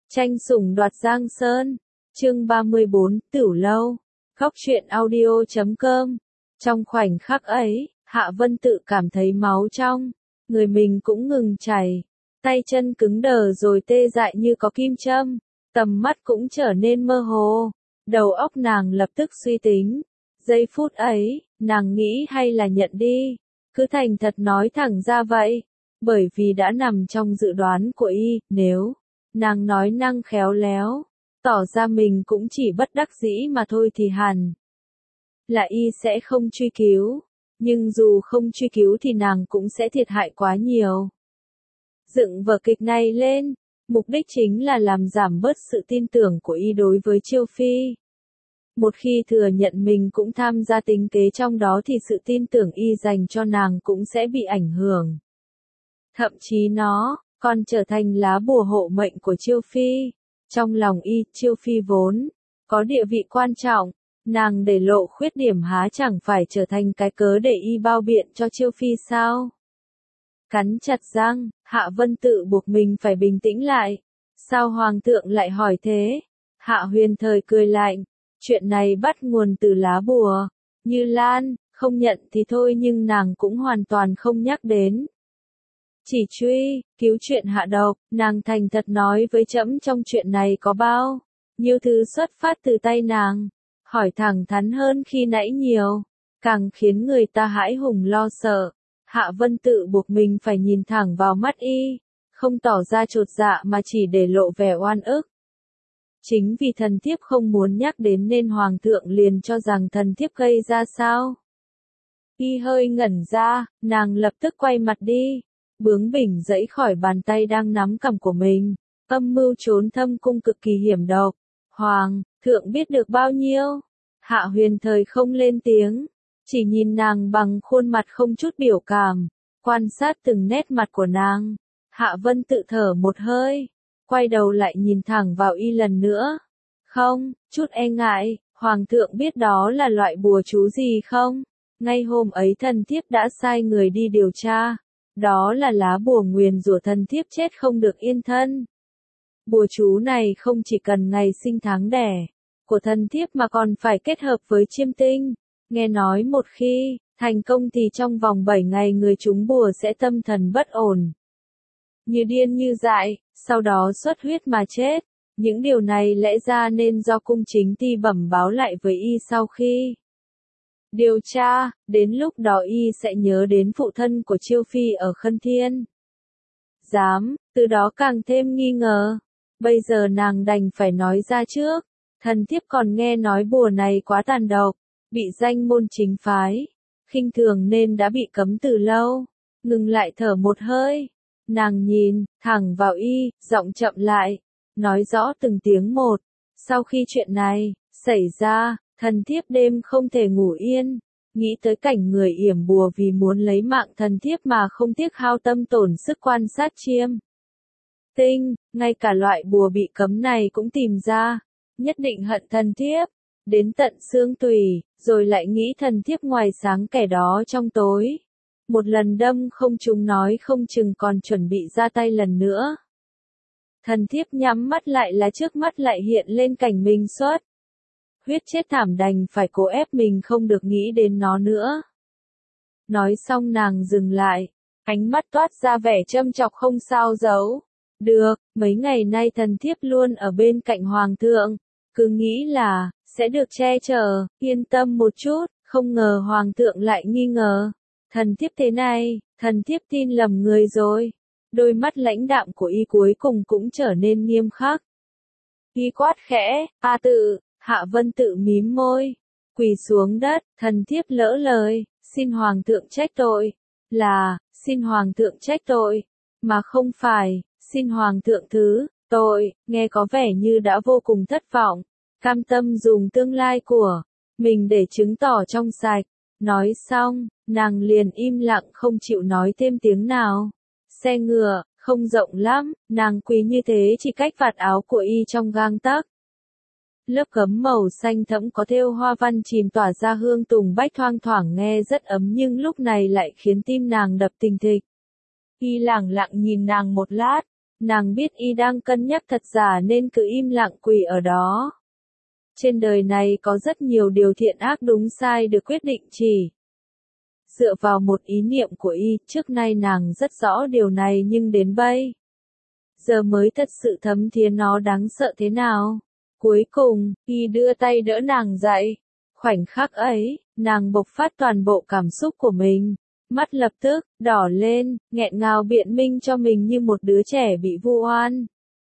Tranh sủng đoạt Giang Sơn, chương 34, Tửu Lâu, Góc truyện audio.com. Trong khoảnh khắc ấy, Hạ Vân Tự cảm thấy máu trong người mình cũng ngừng chảy, tay chân cứng đờ rồi tê dại như có kim châm, tầm mắt cũng trở nên mơ hồ, đầu óc nàng lập tức suy tính. Giây phút ấy, nàng nghĩ hay là nhận đi, cứ thành thật nói thẳng ra vậy, bởi vì đã nằm trong dự đoán của y, nếu nàng nói năng khéo léo, tỏ ra mình cũng chỉ bất đắc dĩ mà thôi thì hẳn là y sẽ không truy cứu, nhưng dù không truy cứu thì nàng cũng sẽ thiệt hại quá nhiều. Dựng vở kịch này lên, mục đích chính là làm giảm bớt sự tin tưởng của y đối với Chiêu Phi. Một khi thừa nhận mình cũng tham gia tính kế trong đó thì sự tin tưởng y dành cho nàng cũng sẽ bị ảnh hưởng. Thậm chí nó còn trở thành lá bùa hộ mệnh của Chiêu Phi. Trong lòng y, Chiêu Phi vốn có địa vị quan trọng, nàng để lộ khuyết điểm há chẳng phải trở thành cái cớ để y bao biện cho Chiêu Phi sao? Cắn chặt răng, Hạ Vân Tự buộc mình phải bình tĩnh lại. Sao Hoàng thượng lại hỏi thế? Hạ Huyền Thời cười lạnh, chuyện này bắt nguồn từ lá bùa. Như Lan, không nhận thì thôi nhưng nàng cũng hoàn toàn không nhắc đến. Chỉ truy cứu chuyện hạ độc, nàng thành thật nói với trẫm trong chuyện này có bao nhiêu thứ xuất phát từ tay nàng, hỏi thẳng thắn hơn khi nãy nhiều, càng khiến người ta hãi hùng lo sợ. Hạ Vân Tự buộc mình phải nhìn thẳng vào mắt y, không tỏ ra chột dạ mà chỉ để lộ vẻ oan ức. Chính vì thần thiếp không muốn nhắc đến nên Hoàng thượng liền cho rằng thần thiếp gây ra sao? Y hơi ngẩn ra, nàng lập tức quay mặt đi, bướng bỉnh giãy khỏi bàn tay đang nắm cằm của mình. Âm mưu trốn thâm cung cực kỳ hiểm độc. Hoàng thượng biết được bao nhiêu? Hạ Huyền Thời không lên tiếng, chỉ nhìn nàng bằng khuôn mặt không chút biểu cảm, quan sát từng nét mặt của nàng. Hạ Vân Tự thở một hơi, quay đầu lại nhìn thẳng vào y lần nữa. Không, chút e ngại, Hoàng thượng biết đó là loại bùa chú gì không? Ngay hôm ấy thần thiếp đã sai người đi điều tra. Đó là lá bùa nguyền rủa thần thiếp chết không được yên thân. Bùa chú này không chỉ cần ngày sinh tháng đẻ của thần thiếp mà còn phải kết hợp với chiêm tinh. Nghe nói một khi thành công thì trong vòng 7 ngày người trúng bùa sẽ tâm thần bất ổn, như điên như dại, sau đó xuất huyết mà chết. Những điều này lẽ ra nên do cung chính ty bẩm báo lại với y sau khi điều tra, đến lúc đó y sẽ nhớ đến phụ thân của Chiêu Phi ở Khân Thiên. Từ đó càng thêm nghi ngờ. Bây giờ nàng đành phải nói ra trước. Thần thiếp còn nghe nói bùa này quá tàn độc, bị danh môn chính phái khinh thường nên đã bị cấm từ lâu. Ngừng lại thở một hơi, nàng nhìn thẳng vào y, giọng chậm lại, nói rõ từng tiếng một. Sau khi chuyện này xảy ra, thần thiếp đêm không thể ngủ yên, nghĩ tới cảnh người yểm bùa vì muốn lấy mạng thần thiếp mà không tiếc hao tâm tổn sức quan sát chiêm tinh, ngay cả loại bùa bị cấm này cũng tìm ra, nhất định hận thần thiếp đến tận xương tủy, rồi lại nghĩ thần thiếp ngoài sáng kẻ đó trong tối. Một lần đâm không trúng nói không chừng còn chuẩn bị ra tay lần nữa. Thần thiếp nhắm mắt lại là trước mắt lại hiện lên cảnh mình xuất huyết chết thảm, đành phải cố ép mình không được nghĩ đến nó nữa. Nói xong nàng dừng lại, ánh mắt toát ra vẻ châm chọc không sao giấu được. Mấy ngày nay thần thiếp luôn ở bên cạnh Hoàng thượng, cứ nghĩ là sẽ được che chở, yên tâm một chút, không ngờ Hoàng thượng lại nghi ngờ. Thần thiếp thế này, thần thiếp tin lầm người rồi. Đôi mắt lãnh đạm của y cuối cùng cũng trở nên nghiêm khắc. Y quát khẽ, "A Tự." Hạ Vân Tự mím môi, quỳ xuống đất. Thần thiếp lỡ lời, xin Hoàng thượng trách tội. Là xin Hoàng thượng trách tội, mà không phải xin Hoàng thượng thứ tội. Nghe có vẻ như đã vô cùng thất vọng, cam tâm dùng tương lai của mình để chứng tỏ trong sạch. Nói xong, nàng liền im lặng không chịu nói thêm tiếng nào. Xe ngựa không rộng lắm, nàng quỳ như thế chỉ cách vạt áo của y trong gang tấc. Lớp gấm màu xanh thẫm có thêu hoa văn chìm tỏa ra hương tùng bách, thoang thoảng nghe rất ấm nhưng lúc này lại khiến tim nàng đập thình thịch. Y lẳng lặng nhìn nàng một lát, Nàng biết y đang cân nhắc thật giả nên cứ im lặng quỳ ở đó. Trên đời này có rất nhiều điều thiện ác đúng sai được quyết định chỉ dựa vào một ý niệm của y, trước nay nàng rất rõ điều này nhưng đến bây giờ mới thật sự thấm thía nó đáng sợ thế nào. Cuối cùng, y đưa tay đỡ nàng dậy. Khoảnh khắc ấy, nàng bộc phát toàn bộ cảm xúc của mình. Mắt lập tức đỏ lên, nghẹn ngào biện minh cho mình như một đứa trẻ bị vu oan.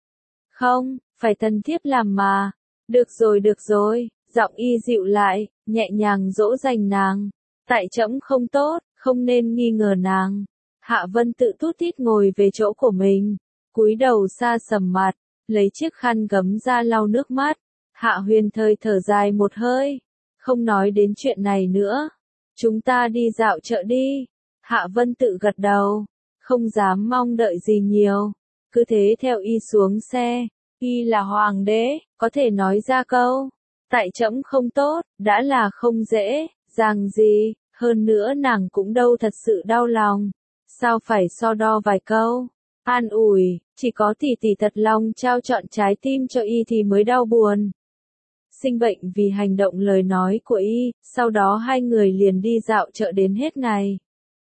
Không, phải thần thiếp làm mà. Được rồi, giọng y dịu lại, nhẹ nhàng dỗ dành nàng. Tại trẫm không tốt, không nên nghi ngờ nàng. Hạ Vân tự tút tít ngồi về chỗ của mình, cúi đầu xa sầm mặt, lấy chiếc khăn gấm ra lau nước mắt. Hạ Huyền Thời thở dài một hơi, không nói đến chuyện này nữa. Chúng ta đi dạo chợ đi. Hạ Vân tự gật đầu, không dám mong đợi gì nhiều. Cứ thế theo y xuống xe. Y là hoàng đế, có thể nói ra câu tại trẫm không tốt, đã là không dễ dàng gì. Hơn nữa nàng cũng đâu thật sự đau lòng. Sao phải so đo vài câu an ủi, chỉ có tỷ tỷ thật lòng trao trọn trái tim cho y thì mới đau buồn. Sinh bệnh vì hành động lời nói của y, sau đó hai người liền đi dạo chợ đến hết ngày.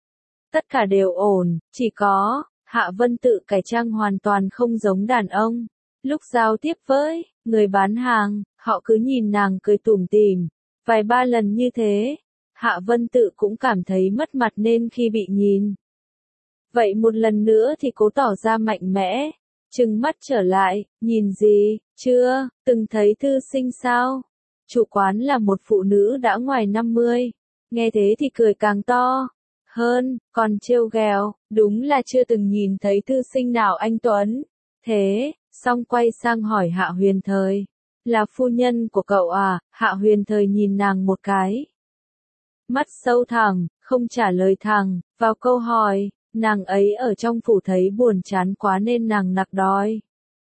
Tất cả đều ổn, chỉ có Hạ Vân tự cải trang hoàn toàn không giống đàn ông. Lúc giao tiếp với người bán hàng, họ cứ nhìn nàng cười tủm tỉm. Vài ba lần như thế, Hạ Vân tự cũng cảm thấy mất mặt nên khi bị nhìn. Vậy một lần nữa thì cố tỏ ra mạnh mẽ. Trừng mắt trở lại, nhìn gì, chưa, từng thấy thư sinh sao? Chủ quán là một phụ nữ đã ngoài 50. Nghe thế thì cười càng to hơn, còn trêu ghẹo, đúng là chưa từng nhìn thấy thư sinh nào anh tuấn. Thế, xong quay sang hỏi Hạ Huyền Thời. Là phu nhân của cậu à? Hạ Huyền Thời nhìn nàng một cái. Mắt sâu thẳm, không trả lời thẳng, vào câu hỏi. Nàng ấy ở trong phủ thấy buồn chán quá nên nàng nặc đói.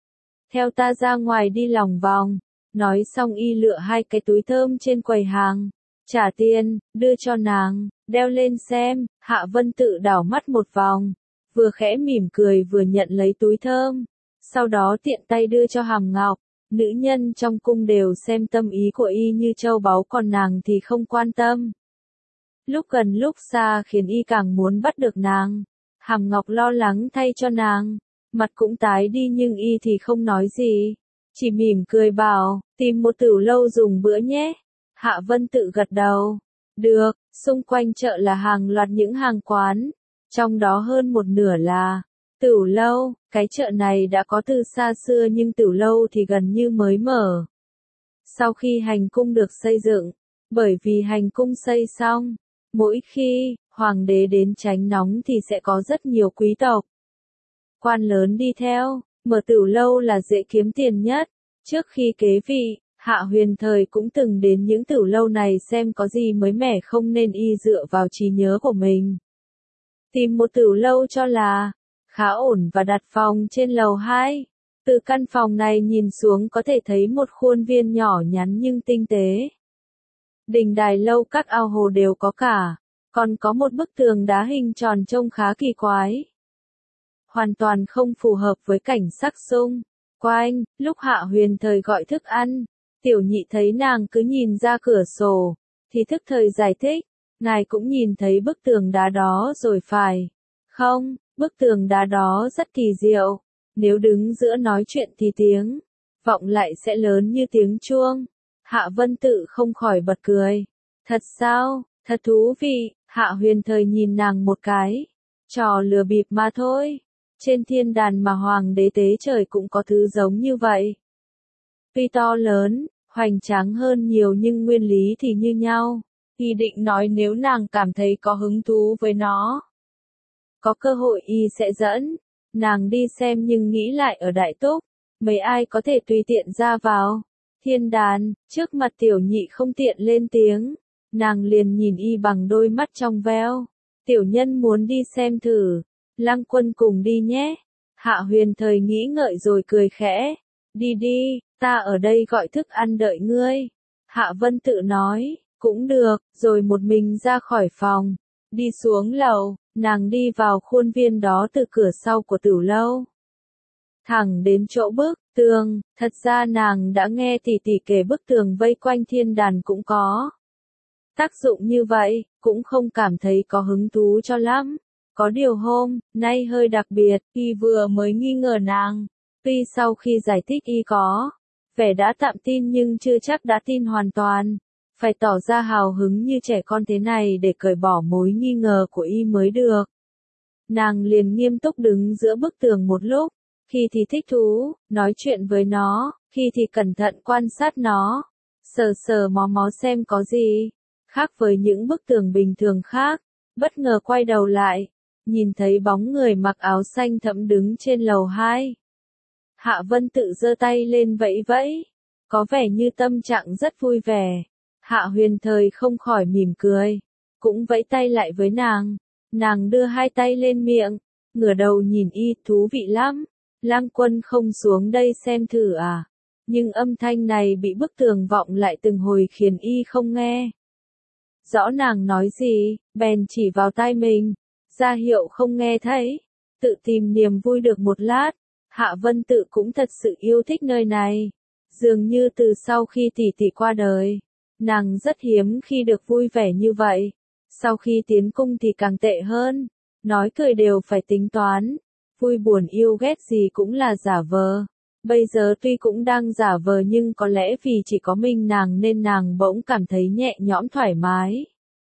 Theo ta ra ngoài đi lòng vòng. Nói xong y lựa hai cái túi thơm trên quầy hàng. Trả tiền, đưa cho nàng, đeo lên xem. Hạ Vân tự đảo mắt một vòng. Vừa khẽ mỉm cười vừa nhận lấy túi thơm. Sau đó tiện tay đưa cho Hàm Ngọc. Nữ nhân trong cung đều xem tâm ý của y như châu báu còn nàng thì không quan tâm. Lúc gần lúc xa khiến y càng muốn bắt được nàng. Hàm Ngọc lo lắng thay cho nàng, mặt cũng tái đi nhưng y thì không nói gì, chỉ mỉm cười bảo, tìm một tửu lâu dùng bữa nhé. Hạ Vân tự gật đầu, được, xung quanh chợ là hàng loạt những hàng quán, trong đó hơn một nửa là tửu lâu, cái chợ này đã có từ xa xưa nhưng tửu lâu thì gần như mới mở. Sau khi hành cung được xây dựng, bởi vì hành cung xây xong, mỗi khi hoàng đế đến tránh nóng thì sẽ có rất nhiều quý tộc, quan lớn đi theo, mở tửu lâu là dễ kiếm tiền nhất. Trước khi kế vị, Hạ Huyền Thời cũng từng đến những tửu lâu này xem có gì mới mẻ không nên y dựa vào trí nhớ của mình. Tìm một tửu lâu cho là khá ổn và đặt phòng trên lầu 2. Từ căn phòng này nhìn xuống có thể thấy một khuôn viên nhỏ nhắn nhưng tinh tế. Đình đài lâu các ao hồ đều có cả. Còn có một bức tường đá hình tròn trông khá kỳ quái. Hoàn toàn không phù hợp với cảnh sắc xung quanh. Lúc Hạ Huyền Thời gọi thức ăn, Tiểu Nhị thấy nàng cứ nhìn ra cửa sổ, thì thức thời giải thích, ngài cũng nhìn thấy bức tường đá đó rồi phải không? Bức tường đá đó rất kỳ diệu. Nếu đứng giữa nói chuyện thì tiếng vọng lại sẽ lớn như tiếng chuông. Hạ Vân tự không khỏi bật cười. Thật sao? Thật thú vị. Hạ Huyền Thời nhìn nàng một cái. Trò lừa bịp mà thôi. Trên thiên đàn mà hoàng đế tế trời cũng có thứ giống như vậy. Tuy to lớn, hoành tráng hơn nhiều nhưng nguyên lý thì như nhau. Y định nói nếu nàng cảm thấy có hứng thú với nó, có cơ hội y sẽ dẫn nàng đi xem nhưng nghĩ lại ở Đại Túc, mấy ai có thể tùy tiện ra vào thiên đàn. Trước mặt Tiểu Nhị không tiện lên tiếng, nàng liền nhìn y bằng đôi mắt trong veo. Tiểu nhân muốn đi xem thử, Lăng Quân cùng đi nhé. Hạ Huyền Thời nghĩ ngợi rồi cười khẽ, đi đi, ta ở đây gọi thức ăn đợi ngươi. Hạ Vân tự nói, cũng được, rồi một mình ra khỏi phòng, đi xuống lầu, nàng đi vào khuôn viên đó từ cửa sau của tửu lâu. thẳng đến chỗ bức tường, thật ra nàng đã nghe tỷ tỷ kể bức tường vây quanh thiên đàn cũng có tác dụng như vậy, cũng không cảm thấy có hứng thú cho lắm. Có điều hôm nay hơi đặc biệt, y vừa mới nghi ngờ nàng. Tuy sau khi giải thích y có vẻ đã tạm tin nhưng chưa chắc đã tin hoàn toàn. Phải tỏ ra hào hứng như trẻ con thế này để cởi bỏ mối nghi ngờ của y mới được. Nàng liền nghiêm túc đứng giữa bức tường một lúc, khi thì thích thú, nói chuyện với nó, khi thì cẩn thận quan sát nó, sờ sờ mó mó xem có gì. Khác với những bức tường bình thường khác, bất ngờ quay đầu lại, nhìn thấy bóng người mặc áo xanh thẫm đứng trên lầu 2. Hạ Vân Tự giơ tay lên vẫy vẫy, có vẻ như tâm trạng rất vui vẻ. Hạ Huyền Thời không khỏi mỉm cười, cũng vẫy tay lại với nàng. Nàng đưa hai tay lên miệng, ngửa đầu nhìn y, thú vị lắm. Lang Quân không xuống đây xem thử à? Nhưng âm thanh này bị bức tường vọng lại từng hồi khiến y không nghe rõ nàng nói gì, bèn chỉ vào tai mình, ra hiệu không nghe thấy. Tự tìm niềm vui được một lát, Hạ Vân Tự cũng thật sự yêu thích nơi này. Dường như từ sau khi tỷ tỷ qua đời, nàng rất hiếm khi được vui vẻ như vậy. Sau khi tiến cung thì càng tệ hơn, nói cười đều phải tính toán, vui buồn yêu ghét gì cũng là giả vờ. Bây giờ tuy cũng đang giả vờ nhưng có lẽ vì chỉ có mình nàng nên nàng bỗng cảm thấy nhẹ nhõm thoải mái.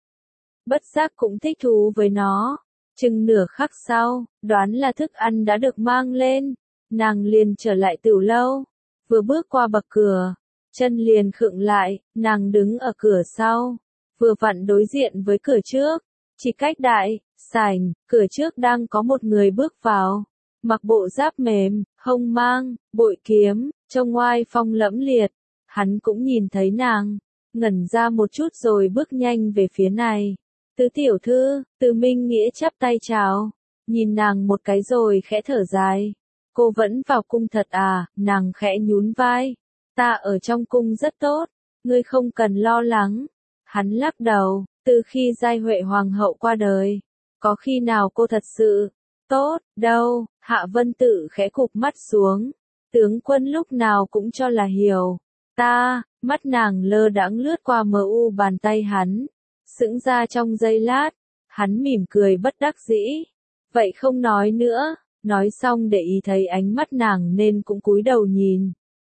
Bất giác cũng thích thú với nó. Chừng nửa khắc sau, đoán là thức ăn đã được mang lên, nàng liền trở lại tửu lâu. Vừa bước qua bậc cửa, chân liền khựng lại, nàng đứng ở cửa sau, vừa vặn đối diện với cửa trước, chỉ cách đại sảnh, cửa trước đang có một người bước vào, mặc bộ giáp mềm, hông mang, bội kiếm, trông oai phong lẫm liệt. Hắn cũng nhìn thấy nàng, ngẩn ra một chút rồi bước nhanh về phía này. Tứ tiểu thư, Từ Minh Nghĩa chắp tay chào, nhìn nàng một cái rồi khẽ thở dài. Cô vẫn vào cung thật à? Nàng khẽ nhún vai. Ta ở trong cung rất tốt, ngươi không cần lo lắng. Hắn lắc đầu, từ khi Giai Huệ Hoàng hậu qua đời, có khi nào cô thật sự tốt đâu. Hạ Vân Tự khẽ cụp mắt xuống. Tướng quân lúc nào cũng cho là hiểu. Ta, mắt nàng lơ đãng lướt qua mờ u bàn tay hắn. Sững ra trong giây lát, hắn mỉm cười bất đắc dĩ. Vậy không nói nữa, nói xong để ý thấy ánh mắt nàng nên cũng cúi đầu nhìn.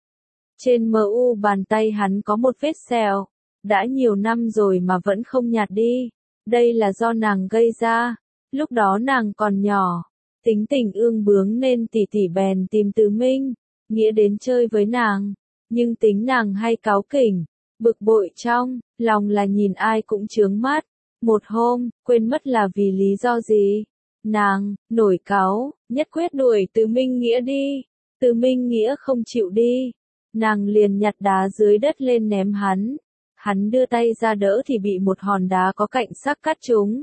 Trên mờ u bàn tay hắn có một vết sẹo, đã nhiều năm rồi mà vẫn không nhạt đi. Đây là do nàng gây ra, lúc đó nàng còn nhỏ, tính tình ương bướng nên tỷ tỷ bèn tìm Từ Minh Nghĩa đến chơi với nàng, nhưng tính nàng hay cáu kỉnh, bực bội trong lòng là nhìn ai cũng chướng mắt. Một hôm, quên mất là vì lý do gì, nàng nổi cáu, nhất quyết đuổi Từ Minh Nghĩa đi. Từ Minh Nghĩa không chịu đi, nàng liền nhặt đá dưới đất lên ném hắn. Hắn đưa tay ra đỡ thì bị một hòn đá có cạnh sắc cắt trúng.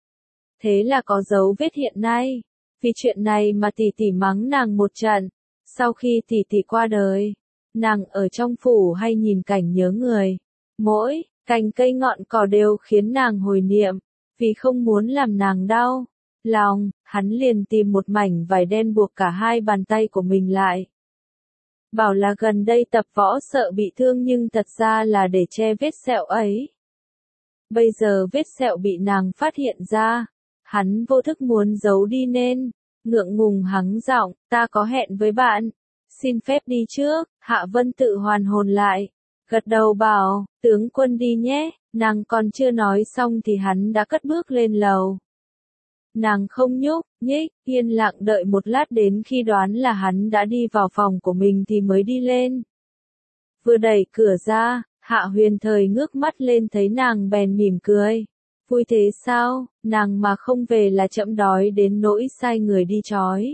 Thế là có dấu vết hiện nay. Vì chuyện này mà tỷ tỷ mắng nàng một trận. Sau khi tỷ tỷ qua đời, nàng ở trong phủ hay nhìn cảnh nhớ người. Mỗi cành cây ngọn cỏ đều khiến nàng hồi niệm. Vì không muốn làm nàng đau lòng, hắn liền tìm một mảnh vải đen buộc cả hai bàn tay của mình lại. Bảo là gần đây tập võ sợ bị thương nhưng thật ra là để che vết sẹo ấy. Bây giờ vết sẹo bị nàng phát hiện ra, hắn vô thức muốn giấu đi nên ngượng ngùng hắng giọng, ta có hẹn với bạn, xin phép đi trước. Hạ Vân Tự hoàn hồn lại, gật đầu bảo, tướng quân đi nhé. Nàng còn chưa nói xong thì hắn đã cất bước lên lầu. Nàng không nhúc nhích, yên lặng đợi một lát đến khi đoán là hắn đã đi vào phòng của mình thì mới đi lên. Vừa đẩy cửa ra, Hạ Huyền Thời ngước mắt lên thấy nàng bèn mỉm cười. Vui thế sao, nàng mà không về là trẫm đói đến nỗi sai người đi trói.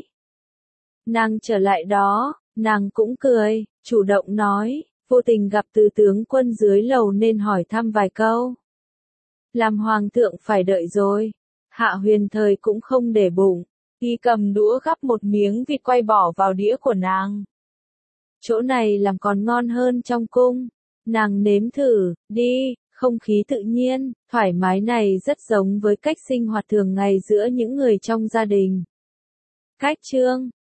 Nàng trở lại đó, nàng cũng cười, chủ động nói, vô tình gặp Từ tướng quân dưới lầu nên hỏi thăm vài câu. Làm hoàng thượng phải đợi rồi. Hạ Huyền Thời cũng không để bụng, y cầm đũa gắp một miếng vịt quay bỏ vào đĩa của nàng. Chỗ này làm còn ngon hơn trong cung. Nàng nếm thử, đi, không khí tự nhiên, thoải mái này rất giống với cách sinh hoạt thường ngày giữa những người trong gia đình. Cách chương